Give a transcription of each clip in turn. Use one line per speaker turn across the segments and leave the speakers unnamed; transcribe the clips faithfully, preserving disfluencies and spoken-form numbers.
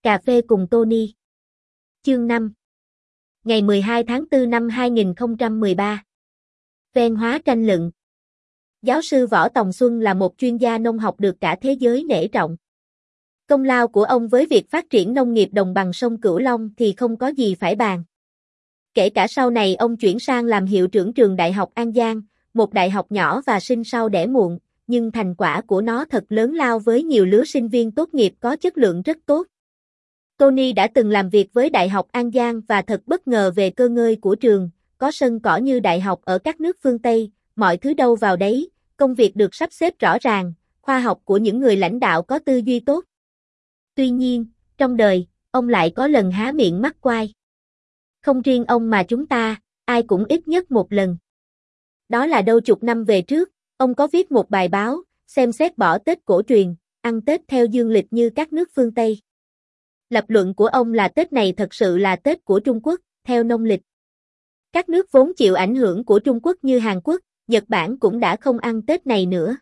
Cà phê cùng Tony. Chương năm. Ngày mười hai tháng tư năm hai nghìn không trăm mười ba. Ven hóa tranh luận. Giáo sư Võ Tòng Xuân là một chuyên gia nông học được cả thế giới nể trọng. Công lao của ông với việc phát triển nông nghiệp đồng bằng sông Cửu Long thì không có gì phải bàn. Kể cả sau này ông chuyển sang làm hiệu trưởng trường Đại học An Giang, một đại học nhỏ và sinh sau đẻ muộn, nhưng thành quả của nó thật lớn lao với nhiều lứa sinh viên tốt nghiệp có chất lượng rất tốt. Tony đã từng làm việc với Đại học An Giang và thật bất ngờ về cơ ngơi của trường, có sân cỏ như đại học ở các nước phương Tây, mọi thứ đâu vào đấy, công việc được sắp xếp rõ ràng, khoa học của những người lãnh đạo có tư duy tốt. Tuy nhiên, trong đời, ông lại có lần há miệng mắc quai. Không riêng ông mà chúng ta, ai cũng ít nhất một lần. Đó là đâu chục năm về trước, ông có viết một bài báo, xem xét bỏ Tết cổ truyền, ăn Tết theo dương lịch như các nước phương Tây. Lập luận của ông là Tết này thật sự là Tết của Trung Quốc, theo nông lịch. Các nước vốn chịu ảnh hưởng của Trung Quốc như Hàn Quốc, Nhật Bản cũng đã không ăn Tết này nữa.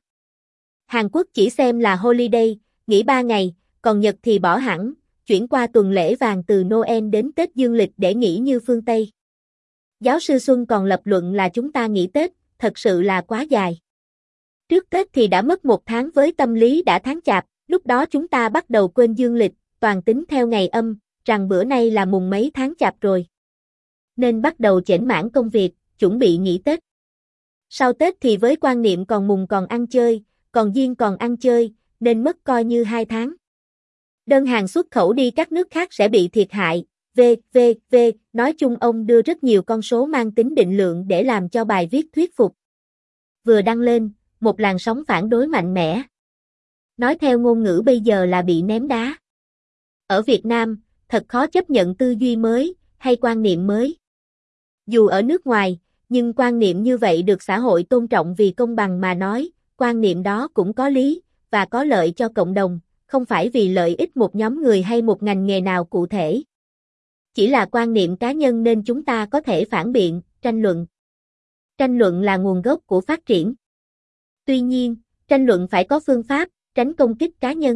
Hàn Quốc chỉ xem là holiday, nghỉ ba ngày, còn Nhật thì bỏ hẳn, chuyển qua tuần lễ vàng từ Noel đến Tết dương lịch để nghỉ như phương Tây. Giáo sư Xuân còn lập luận là chúng ta nghỉ Tết, thật sự là quá dài. Trước Tết thì đã mất một tháng với tâm lý đã tháng Chạp, lúc đó chúng ta bắt đầu quên dương lịch, toàn tính theo ngày âm, rằng bữa nay là mùng mấy tháng Chạp rồi. Nên bắt đầu chểnh mảng công việc, chuẩn bị nghỉ Tết. Sau Tết thì với quan niệm còn mùng còn ăn chơi, còn giêng còn ăn chơi, nên mất coi như hai tháng. Đơn hàng xuất khẩu đi các nước khác sẽ bị thiệt hại, v, v, v, nói chung ông đưa rất nhiều con số mang tính định lượng để làm cho bài viết thuyết phục. Vừa đăng lên, một làn sóng phản đối mạnh mẽ. Nói theo ngôn ngữ bây giờ là bị ném đá. Ở Việt Nam, thật khó chấp nhận tư duy mới, hay quan niệm mới. Dù ở nước ngoài, nhưng quan niệm như vậy được xã hội tôn trọng vì công bằng mà nói, quan niệm đó cũng có lý, và có lợi cho cộng đồng, không phải vì lợi ích một nhóm người hay một ngành nghề nào cụ thể. Chỉ là quan niệm cá nhân nên chúng ta có thể phản biện, tranh luận. Tranh luận là nguồn gốc của phát triển. Tuy nhiên, tranh luận phải có phương pháp, tránh công kích cá nhân.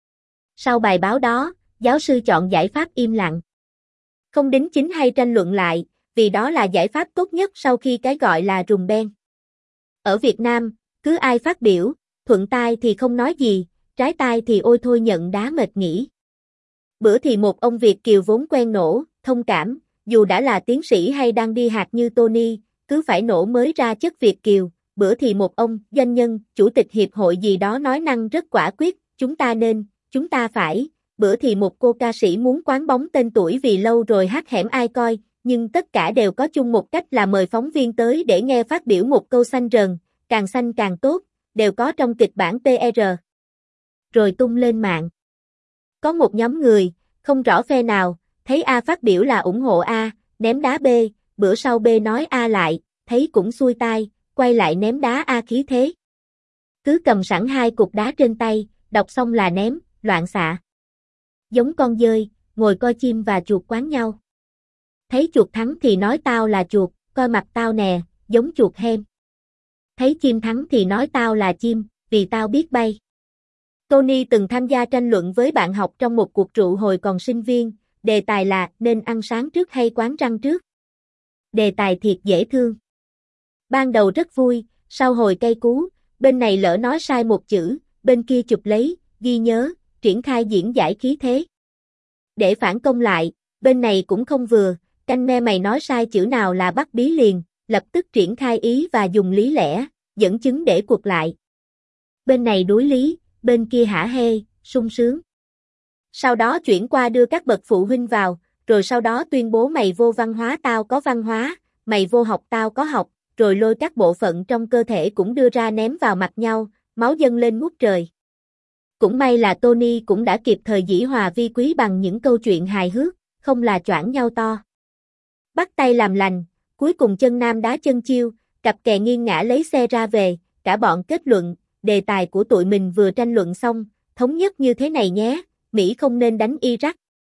Sau bài báo đó, giáo sư chọn giải pháp im lặng. Không đính chính hay tranh luận lại, vì đó là giải pháp tốt nhất sau khi cái gọi là rùm beng. Ở Việt Nam, cứ ai phát biểu, thuận tai thì không nói gì, trái tai thì ôi thôi nhận đá mệt nghỉ. Bữa thì một ông Việt kiều vốn quen nổ, thông cảm, dù đã là tiến sĩ hay đang đi hạt như Tony, cứ phải nổ mới ra chất Việt kiều. Bữa thì một ông, doanh nhân, chủ tịch hiệp hội gì đó nói năng rất quả quyết, chúng ta nên, chúng ta phải. Bữa thì một cô ca sĩ muốn quán bóng tên tuổi vì lâu rồi hát hẻm ai coi, nhưng tất cả đều có chung một cách là mời phóng viên tới để nghe phát biểu một câu xanh rờn, càng xanh càng tốt, đều có trong kịch bản pê rờ. Rồi tung lên mạng. Có một nhóm người, không rõ phe nào, thấy A phát biểu là ủng hộ A, ném đá B, bữa sau B nói A lại, thấy cũng xuôi tai, quay lại ném đá A khí thế. Cứ cầm sẵn hai cục đá trên tay, đọc xong là ném, loạn xạ. Giống con dơi, ngồi coi chim và chuột quán nhau. Thấy chuột thắng thì nói tao là chuột, coi mặt tao nè, giống chuột hem. Thấy chim thắng thì nói tao là chim, vì tao biết bay. Tony từng tham gia tranh luận với bạn học trong một cuộc rượu hồi còn sinh viên, đề tài là nên ăn sáng trước hay quán răng trước. Đề tài thiệt dễ thương. Ban đầu rất vui, sau hồi cay cú, bên này lỡ nói sai một chữ, bên kia chụp lấy, ghi nhớ, triển khai diễn giải khí thế. Để phản công lại, bên này cũng không vừa, canh me mày nói sai chữ nào là bắt bí liền, lập tức triển khai ý và dùng lý lẽ, dẫn chứng để cuộc lại. Bên này đối lý, bên kia hả hê, sung sướng. Sau đó chuyển qua đưa các bậc phụ huynh vào, rồi sau đó tuyên bố mày vô văn hóa tao có văn hóa, mày vô học tao có học, rồi lôi các bộ phận trong cơ thể cũng đưa ra ném vào mặt nhau, máu dâng lên ngút trời. Cũng may là Tony cũng đã kịp thời dĩ hòa vi quý bằng những câu chuyện hài hước, không là choảng nhau to. Bắt tay làm lành, cuối cùng chân nam đá chân chiêu, cặp kè nghiêng ngã lấy xe ra về, cả bọn kết luận, đề tài của tụi mình vừa tranh luận xong, thống nhất như thế này nhé, Mỹ không nên đánh Iraq.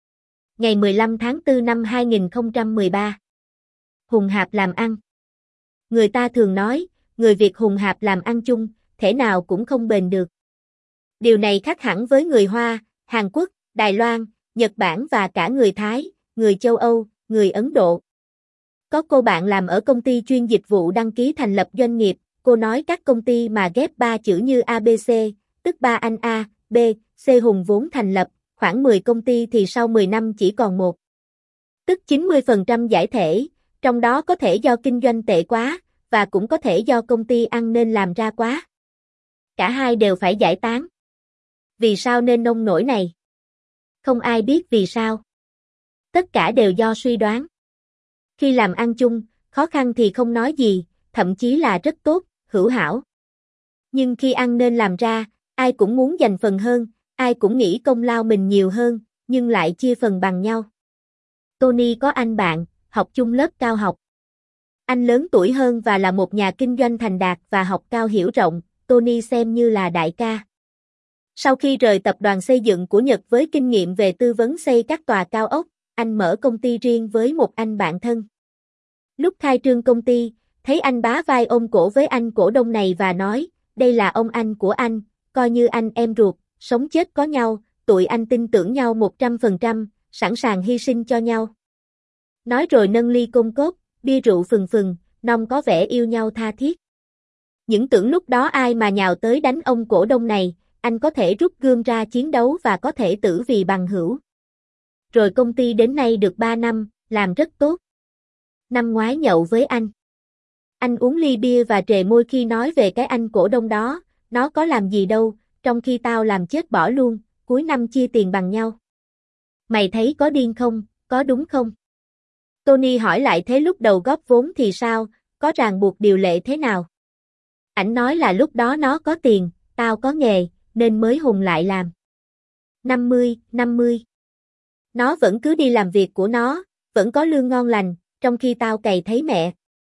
Ngày mười lăm tháng tư năm hai nghìn không trăm mười ba. Hùng hạp làm ăn. Người ta thường nói, người Việt hùng hạp làm ăn chung, thể nào cũng không bền được. Điều này khác hẳn với người Hoa, Hàn Quốc, Đài Loan, Nhật Bản và cả người Thái, người châu Âu, người Ấn Độ. Có cô bạn làm ở công ty chuyên dịch vụ đăng ký thành lập doanh nghiệp, cô nói các công ty mà ghép ba chữ như a bê xê, tức ba anh A, B, C hùng vốn thành lập, khoảng mười công ty thì sau mười năm chỉ còn một. Tức chín mươi phần trăm giải thể, trong đó có thể do kinh doanh tệ quá, và cũng có thể do công ty ăn nên làm ra quá. Cả hai đều phải giải tán. Vì sao nên nông nổi này? Không ai biết vì sao. Tất cả đều do suy đoán. Khi làm ăn chung, khó khăn thì không nói gì, thậm chí là rất tốt, hữu hảo. Nhưng khi ăn nên làm ra, ai cũng muốn giành phần hơn, ai cũng nghĩ công lao mình nhiều hơn, nhưng lại chia phần bằng nhau. Tony có anh bạn, học chung lớp cao học. Anh lớn tuổi hơn và là một nhà kinh doanh thành đạt và học cao hiểu rộng, Tony xem như là đại ca. Sau khi rời tập đoàn xây dựng của Nhật với kinh nghiệm về tư vấn xây các tòa cao ốc, anh mở công ty riêng với một anh bạn thân. Lúc khai trương công ty, thấy anh bá vai ôm cổ với anh cổ đông này và nói, đây là ông anh của anh, coi như anh em ruột, sống chết có nhau, tụi anh tin tưởng nhau một trăm phần trăm, sẵn sàng hy sinh cho nhau. Nói rồi nâng ly côn cốt, bia rượu phừng phừng, nong có vẻ yêu nhau tha thiết. Những tưởng lúc đó ai mà nhào tới đánh ông cổ đông này, anh có thể rút gươm ra chiến đấu và có thể tử vì bằng hữu. Rồi công ty đến nay được ba năm, làm rất tốt. Năm ngoái nhậu với anh. Anh uống ly bia và trề môi khi nói về cái anh cổ đông đó, nó có làm gì đâu, trong khi tao làm chết bỏ luôn, cuối năm chia tiền bằng nhau. Mày thấy có điên không, có đúng không? Tony hỏi lại thế lúc đầu góp vốn thì sao, có ràng buộc điều lệ thế nào? Ảnh nói là lúc đó nó có tiền, tao có nghề, nên mới hùng lại làm. năm mươi, năm mươi. Nó vẫn cứ đi làm việc của nó, vẫn có lương ngon lành, trong khi tao cày thấy mẹ.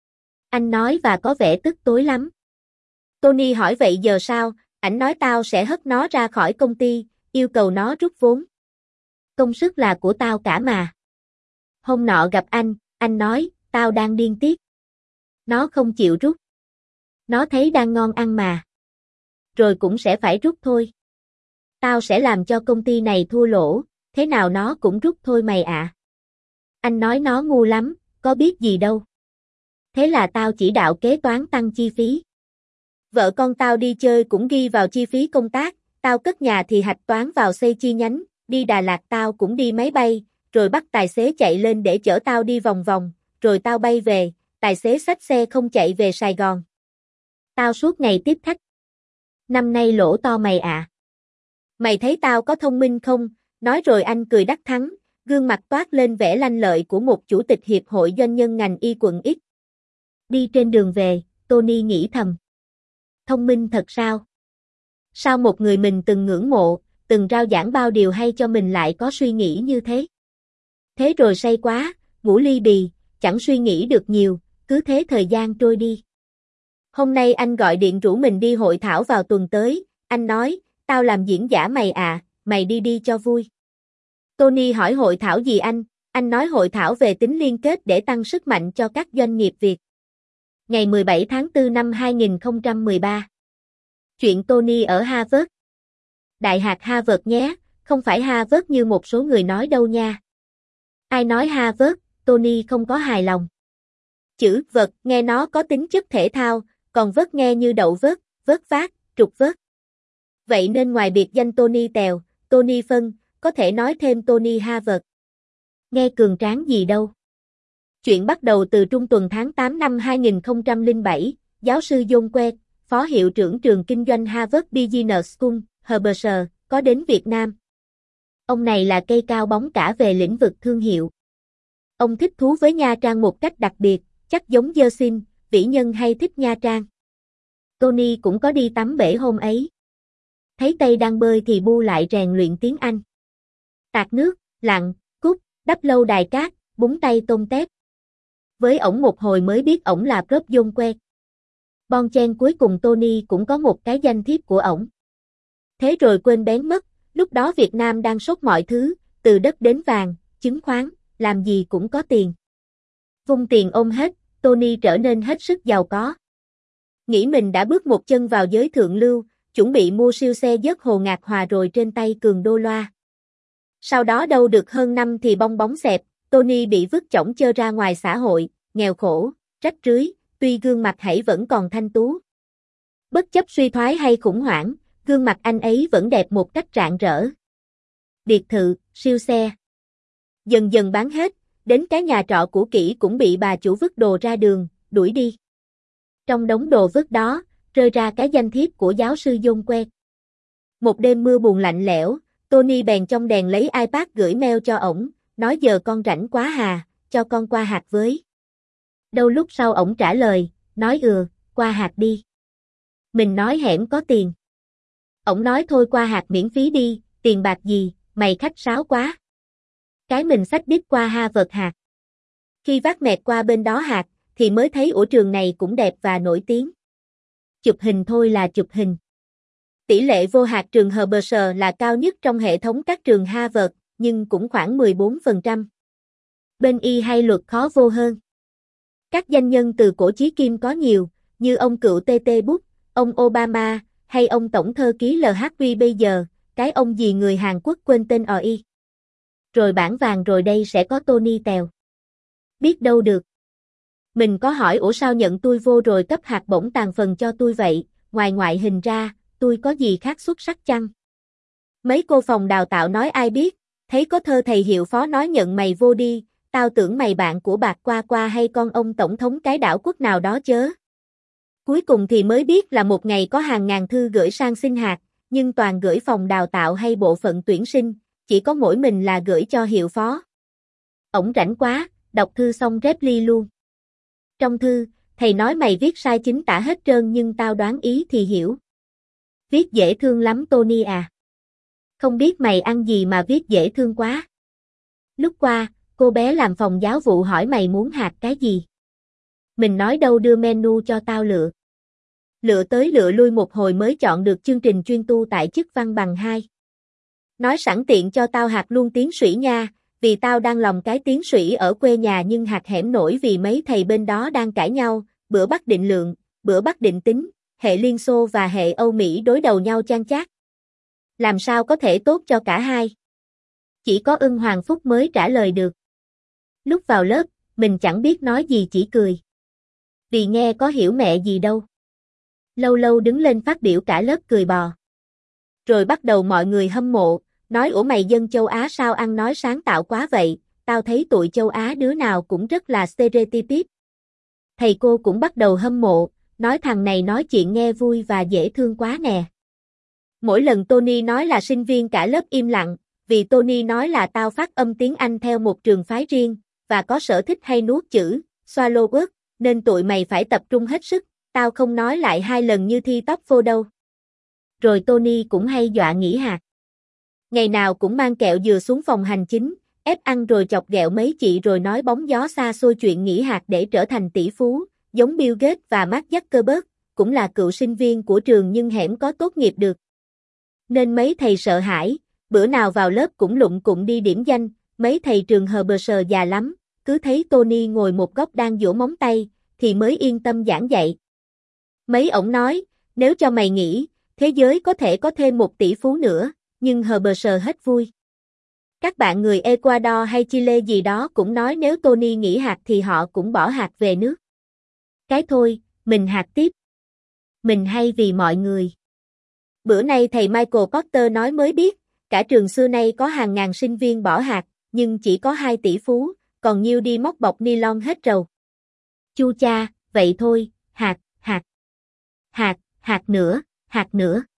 Anh nói và có vẻ tức tối lắm. Tony hỏi vậy giờ sao, ảnh nói tao sẽ hất nó ra khỏi công ty, yêu cầu nó rút vốn. Công sức là của tao cả mà. Hôm nọ gặp anh, anh nói, tao đang điên tiết. Nó không chịu rút. Nó thấy đang ngon ăn mà. Rồi cũng sẽ phải rút thôi. Tao sẽ làm cho công ty này thua lỗ, thế nào nó cũng rút thôi mày ạ. À. Anh nói nó ngu lắm, có biết gì đâu. Thế là tao chỉ đạo kế toán tăng chi phí. Vợ con tao đi chơi cũng ghi vào chi phí công tác, tao cất nhà thì hạch toán vào xây chi nhánh, đi Đà Lạt tao cũng đi máy bay, rồi bắt tài xế chạy lên để chở tao đi vòng vòng, rồi tao bay về, tài xế xách xe không chạy về Sài Gòn. Tao suốt ngày tiếp khách. Năm nay lỗ to mày ạ. À. Mày thấy tao có thông minh không? Nói rồi anh cười đắc thắng, gương mặt toát lên vẻ lanh lợi của một chủ tịch hiệp hội doanh nhân ngành y quận X. Đi trên đường về, Tony nghĩ thầm. Thông minh thật sao? Sao một người mình từng ngưỡng mộ, từng rao giảng bao điều hay cho mình lại có suy nghĩ như thế? Thế rồi say quá, ngủ ly bì, chẳng suy nghĩ được nhiều, cứ thế thời gian trôi đi. Hôm nay anh gọi điện rủ mình đi hội thảo vào tuần tới, anh nói, tao làm diễn giả mày à, mày đi đi cho vui. Tony hỏi hội thảo gì anh, anh nói hội thảo về tính liên kết để tăng sức mạnh cho các doanh nghiệp Việt. Ngày mười bảy tháng tư năm hai nghìn không trăm mười ba. Chuyện Tony ở Harvard. Đại học Harvard nhé, không phải Harvard như một số người nói đâu nha. Ai nói Harvard, Tony không có hài lòng. Chữ vật nghe nó có tính chất thể thao, còn vớt nghe như đậu vớt, vớt vát, trục vớt. Vậy nên ngoài biệt danh Tony Tèo, Tony Phân, có thể nói thêm Tony Harvard. Nghe cường tráng gì đâu. Chuyện bắt đầu từ trung tuần tháng tám năm hai nghìn không trăm lẻ bảy, giáo sư John Quet, phó hiệu trưởng trường kinh doanh Harvard Business School, Harvard, có đến Việt Nam. Ông này là cây cao bóng cả về lĩnh vực thương hiệu. Ông thích thú với Nha Trang một cách đặc biệt, chắc giống Dơ Xin, vĩ nhân hay thích Nha Trang. Tony cũng có đi tắm bể hôm ấy. Thấy Tây đang bơi thì bu lại rèn luyện tiếng Anh. Tạt nước, lặn, cút, đắp lâu đài cát, búng tay tôm tép. Với ổng một hồi mới biết ổng là Prof John Quet. Bon chen cuối cùng Tony cũng có một cái danh thiếp của ổng. Thế rồi quên bén mất, lúc đó Việt Nam đang sốt mọi thứ, từ đất đến vàng, chứng khoán, làm gì cũng có tiền. Vung tiền ôm hết, Tony trở nên hết sức giàu có. Nghĩ mình đã bước một chân vào giới thượng lưu, chuẩn bị mua siêu xe dớt hồ ngạc hòa rồi trên tay cường đô loa. Sau đó đâu được hơn năm thì bong bóng xẹp, Tony bị vứt chổng chơ ra ngoài xã hội, nghèo khổ, rách rưới, tuy gương mặt hãy vẫn còn thanh tú. Bất chấp suy thoái hay khủng hoảng, gương mặt anh ấy vẫn đẹp một cách rạng rỡ. Biệt thự, siêu xe. Dần dần bán hết, đến cái nhà trọ cũ kỹ cũng bị bà chủ vứt đồ ra đường, đuổi đi. Trong đống đồ vứt đó, rơi ra cái danh thiếp của giáo sư John que. Một đêm mưa buồn lạnh lẽo, Tony bèn trong đèn lấy iPad gửi mail cho ổng, nói giờ con rảnh quá hà, cho con qua hạt với. Đâu lúc sau ổng trả lời, nói ừ, qua hạt đi. Mình nói hẻm có tiền. Ổng nói thôi qua hạt miễn phí đi, tiền bạc gì, mày khách sáo quá. Cái mình xách đít qua Harvard hạt. Khi vác mẹt qua bên đó hạt, thì mới thấy ủa trường này cũng đẹp và nổi tiếng. Chụp hình thôi là chụp hình. Tỷ lệ vô hạt trường Harvard là cao nhất trong hệ thống các trường Harvard, nhưng cũng khoảng mười bốn phần trăm. Bên y hay luật khó vô hơn. Các danh nhân từ cổ chí kim có nhiều, như ông cựu tê tê Bush, ông Obama, hay ông tổng thư ký lờ hát vê bây giờ, cái ông gì người Hàn Quốc quên tên rồi y. Rồi bảng vàng rồi đây sẽ có Tony Tèo. Biết đâu được. Mình có hỏi ủa sao nhận tôi vô rồi cấp hạt bổng tàn phần cho tôi vậy, ngoài ngoại hình ra, tôi có gì khác xuất sắc chăng? Mấy cô phòng đào tạo nói ai biết, thấy có thơ thầy hiệu phó nói nhận mày vô đi, tao tưởng mày bạn của bạc qua qua hay con ông tổng thống cái đảo quốc nào đó chớ. Cuối cùng thì mới biết là một ngày có hàng ngàn thư gửi sang xin hạt, nhưng toàn gửi phòng đào tạo hay bộ phận tuyển sinh, chỉ có mỗi mình là gửi cho hiệu phó. Ổng rảnh quá, đọc thư xong rep ly luôn. Trong thư, thầy nói mày viết sai chính tả hết trơn nhưng tao đoán ý thì hiểu. Viết dễ thương lắm Tony à. Không biết mày ăn gì mà viết dễ thương quá. Lúc qua, cô bé làm phòng giáo vụ hỏi mày muốn hạt cái gì. Mình nói đâu đưa menu cho tao lựa. Lựa tới lựa lui một hồi mới chọn được chương trình chuyên tu tại chức văn bằng hai. Nói sẵn tiện cho tao hạt luôn tiếng Sủy nha, vì tao đang lòng cái tiếng Sủy ở quê nhà nhưng hạt hẻm nổi vì mấy thầy bên đó đang cãi nhau, bữa bắt định lượng, bữa bắt định tính, hệ Liên Xô và hệ Âu Mỹ đối đầu nhau chan chát. Làm sao có thể tốt cho cả hai? Chỉ có Ưng Hoàng Phúc mới trả lời được. Lúc vào lớp, mình chẳng biết nói gì chỉ cười. Vì nghe có hiểu mẹ gì đâu. Lâu lâu đứng lên phát biểu cả lớp cười bò. Rồi bắt đầu mọi người hâm mộ, nói ủa mày dân châu Á sao ăn nói sáng tạo quá vậy, tao thấy tụi châu Á đứa nào cũng rất là stereotype. Thầy cô cũng bắt đầu hâm mộ, nói thằng này nói chuyện nghe vui và dễ thương quá nè. Mỗi lần Tony nói là sinh viên cả lớp im lặng, vì Tony nói là tao phát âm tiếng Anh theo một trường phái riêng, và có sở thích hay nuốt chữ, swallow word, nên tụi mày phải tập trung hết sức, tao không nói lại hai lần như thi TOEFL đâu. Rồi Tony cũng hay dọa nghỉ hạt. Ngày nào cũng mang kẹo dừa xuống phòng hành chính, ép ăn rồi chọc ghẹo mấy chị rồi nói bóng gió xa xôi chuyện nghỉ hạt để trở thành tỷ phú, giống Bill Gates và Mark Zuckerberg, cũng là cựu sinh viên của trường nhưng hẻm có tốt nghiệp được. Nên mấy thầy sợ hãi, bữa nào vào lớp cũng lụng cụng đi điểm danh, mấy thầy trường Harvard già lắm, cứ thấy Tony ngồi một góc đang giũa móng tay, thì mới yên tâm giảng dạy. Mấy ổng nói, nếu cho mày nghỉ, thế giới có thể có thêm một tỷ phú nữa, nhưng Harvard hết vui. Các bạn người Ecuador hay Chile gì đó cũng nói nếu Tony nghỉ hạt thì họ cũng bỏ hạt về nước. Cái thôi, mình hạt tiếp. Mình hay vì mọi người. Bữa nay thầy Michael Porter nói mới biết, cả trường xưa nay có hàng ngàn sinh viên bỏ hạt, nhưng chỉ có hai tỷ phú, còn nhiêu đi móc bọc nylon hết rầu. Chu cha, vậy thôi, hạt, hạt, hạt, hạt nữa, hạt nữa.